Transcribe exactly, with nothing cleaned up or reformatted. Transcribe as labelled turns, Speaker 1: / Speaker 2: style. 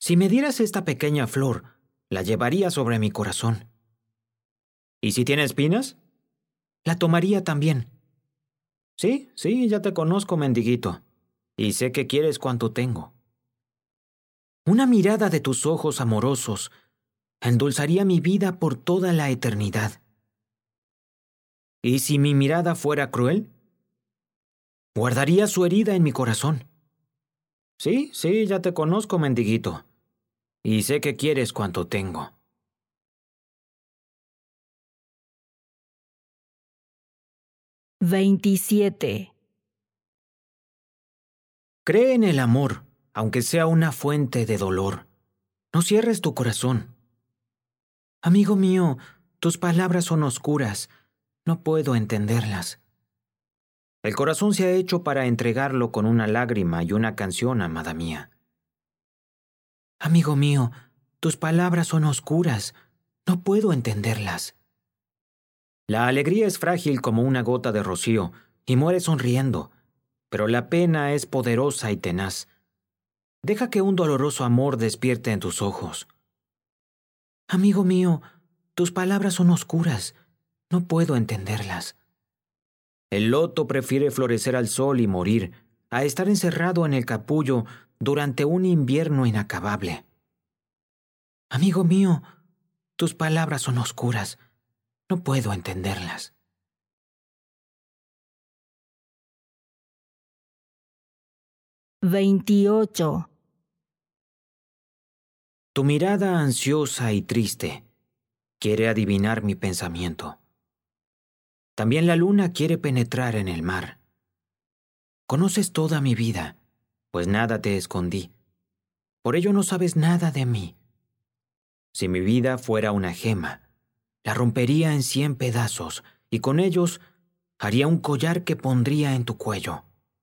Speaker 1: Si me dieras esta pequeña flor, la llevaría sobre mi corazón. ¿Y si tiene espinas? La tomaría también. Sí, sí, ya te conozco, mendiguito, y sé que quieres cuanto tengo. Una mirada de tus ojos amorosos endulzaría mi vida por toda la eternidad. ¿Y si mi mirada fuera cruel? Guardaría su herida en mi corazón. Sí, sí, ya te conozco, mendiguito, y sé que quieres cuanto tengo.
Speaker 2: veintisiete.
Speaker 1: Cree en el amor, aunque sea una fuente de dolor. No cierres tu corazón. Amigo mío, tus palabras son oscuras. No puedo entenderlas. El corazón se ha hecho para entregarlo con una lágrima y una canción, amada mía. Amigo mío, tus palabras son oscuras. No puedo entenderlas. La alegría es frágil como una gota de rocío y muere sonriendo, pero la pena es poderosa y tenaz. Deja que un doloroso amor despierte en tus ojos. Amigo mío, tus palabras son oscuras. No puedo entenderlas. El loto prefiere florecer al sol y morir, a estar encerrado en el capullo durante un invierno inacabable. Amigo mío, tus palabras son oscuras. No puedo entenderlas.
Speaker 2: veintiocho.
Speaker 1: Tu mirada ansiosa y triste quiere adivinar mi pensamiento. También la luna quiere penetrar en el mar. Conoces toda mi vida, pues nada te escondí. Por ello no sabes nada de mí. Si mi vida fuera una gema, la rompería en cien pedazos y con ellos haría un collar que pondría en tu cuello.